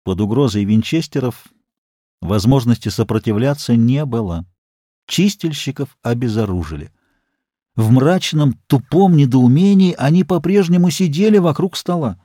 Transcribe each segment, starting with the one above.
Под угрозой винчестеров возможности сопротивляться не было. Чистильщиков обезоружили. В мрачном, тупом недоумении они по-прежнему сидели вокруг стола.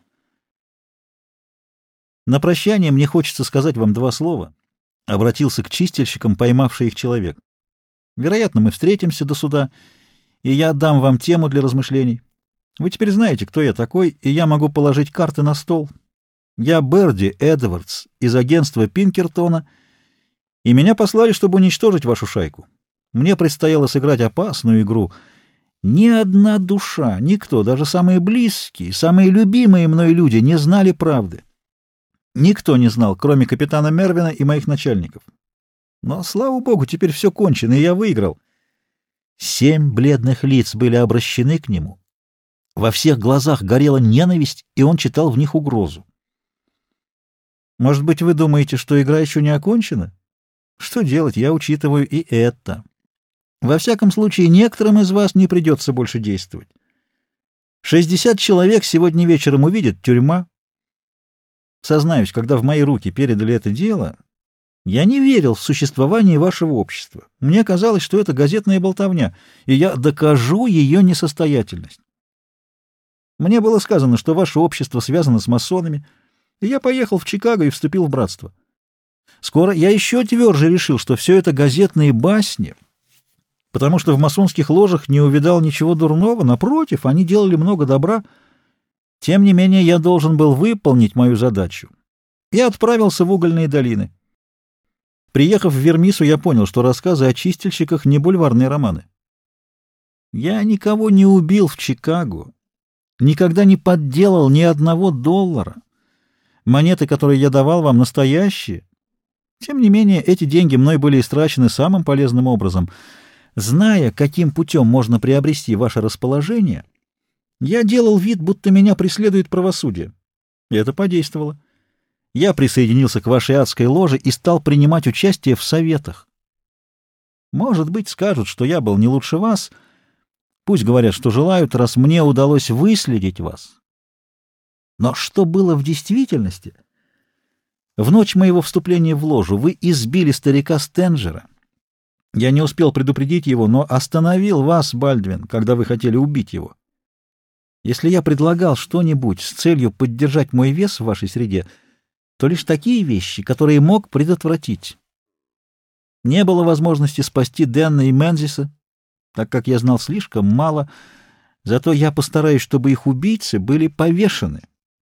На прощание мне хочется сказать вам два слова. Обратился к чистильщикам, поймавший их человек. Вероятно, мы встретимся до суда, и я дам вам тему для размышлений. Вы теперь знаете, кто я такой, и я могу положить карты на стол. Я Берди Эдвардс из агентства Пинкертона, и меня послали, чтобы уничтожить вашу шайку. Мне предстояло сыграть опасную игру. Ни одна душа, никто, даже самые близкие, самые любимые мной люди не знали правды. Никто не знал, кроме капитана Мервина и моих начальников. Но, слава богу, теперь все кончено, и я выиграл. 7 бледных лиц были обращены к нему. Во всех глазах горела ненависть, и он читал в них угрозу. Может быть, вы думаете, что игра еще не окончена? Что делать, я учитываю и это. Во всяком случае, некоторым из вас не придется больше действовать. 60 человек сегодня вечером увидят тюрьма. Сознаюсь, когда в мои руки передали это дело, я не верил в существование вашего общества. Мне казалось, что это газетная болтовня, и я докажу ее несостоятельность. Мне было сказано, что ваше общество связано с масонами, и я поехал в Чикаго и вступил в братство. Скоро я еще тверже решил, что все это газетные басни, потому что в масонских ложах не увидал ничего дурного, напротив, они делали много добра. Тем не менее, я должен был выполнить мою задачу и отправился в угольные долины. Приехав в Вермису, я понял, что рассказы о чистильщиках не бульварные романы. Я никого не убил в Чикаго, никогда не подделал ни одного доллара. Монеты, которые я давал вам, настоящие. Тем не менее, эти деньги мной были истрачены самым полезным образом. Зная, каким путем можно приобрести ваше расположение, я делал вид, будто меня преследует правосудие. И это подействовало. Я присоединился к вашей адской ложе и стал принимать участие в советах. Может быть, скажут, что я был не лучше вас. Пусть говорят, что желают, раз мне удалось выследить вас. Но что было в действительности? В ночь моего вступления в ложу вы избили старика Стенджера. Я не успел предупредить его, но остановил вас, Бальдвин, когда вы хотели убить его. Если я предлагал что-нибудь с целью поддержать мой вес в вашей среде, то лишь такие вещи, которые мог предотвратить. Не было возможности спасти Денна и Мензиса, так как я знал слишком мало, зато я постараюсь, чтобы их убийцы были повешены.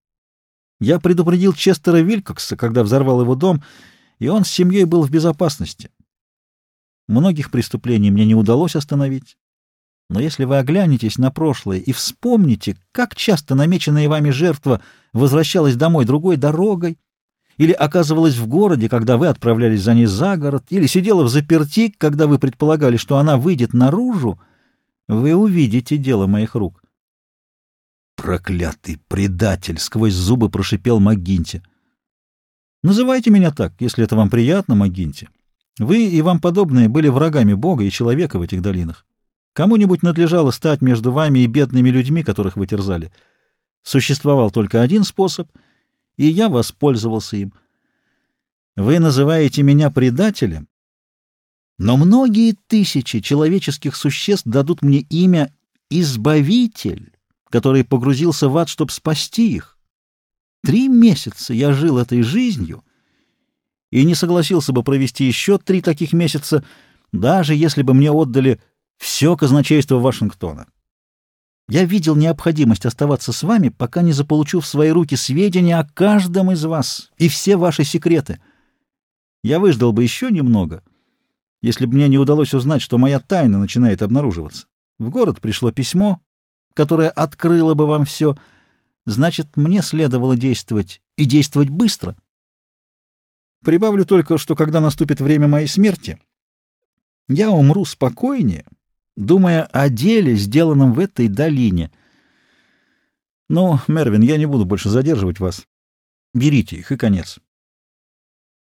Я предупредил Честера Вилкокса, когда взорвал его дом, и он с семьей был в безопасности. Многих преступлений мне не удалось остановить. Но если вы оглянетесь на прошлое и вспомните, как часто намеченная вами жертва возвращалась домой другой дорогой, или оказывалась в городе, когда вы отправлялись за ней за город, или сидела взаперти, когда вы предполагали, что она выйдет наружу, вы увидите дело моих рук. «Проклятый предатель!» — сквозь зубы прошипел МакГинти. «Называйте меня так, если это вам приятно, МакГинти. Вы и вам подобные были врагами Бога и человека в этих долинах. Кому-нибудь надлежало стать между вами и бедными людьми, которых вы терзали. Существовал только один способ, и я воспользовался им. Вы называете меня предателем, но многие тысячи человеческих существ дадут мне имя «Избавитель», который погрузился в ад, чтобы спасти их. 3 месяца я жил этой жизнью и не согласился бы провести еще 3 таких месяца, даже если бы мне отдали все казначейство Вашингтона. Я видел необходимость оставаться с вами, пока не заполучу в свои руки сведения о каждом из вас и все ваши секреты. Я выждал бы еще немного, если бы мне не удалось узнать, что моя тайна начинает обнаруживаться. В город пришло письмо, которое открыло бы вам все. Значит, мне следовало действовать, и действовать быстро. Прибавлю только, что когда наступит время моей смерти, я умру спокойнее, думая о деле, сделанном в этой долине. Но, Мервин, я не буду больше задерживать вас. Берите их, и конец.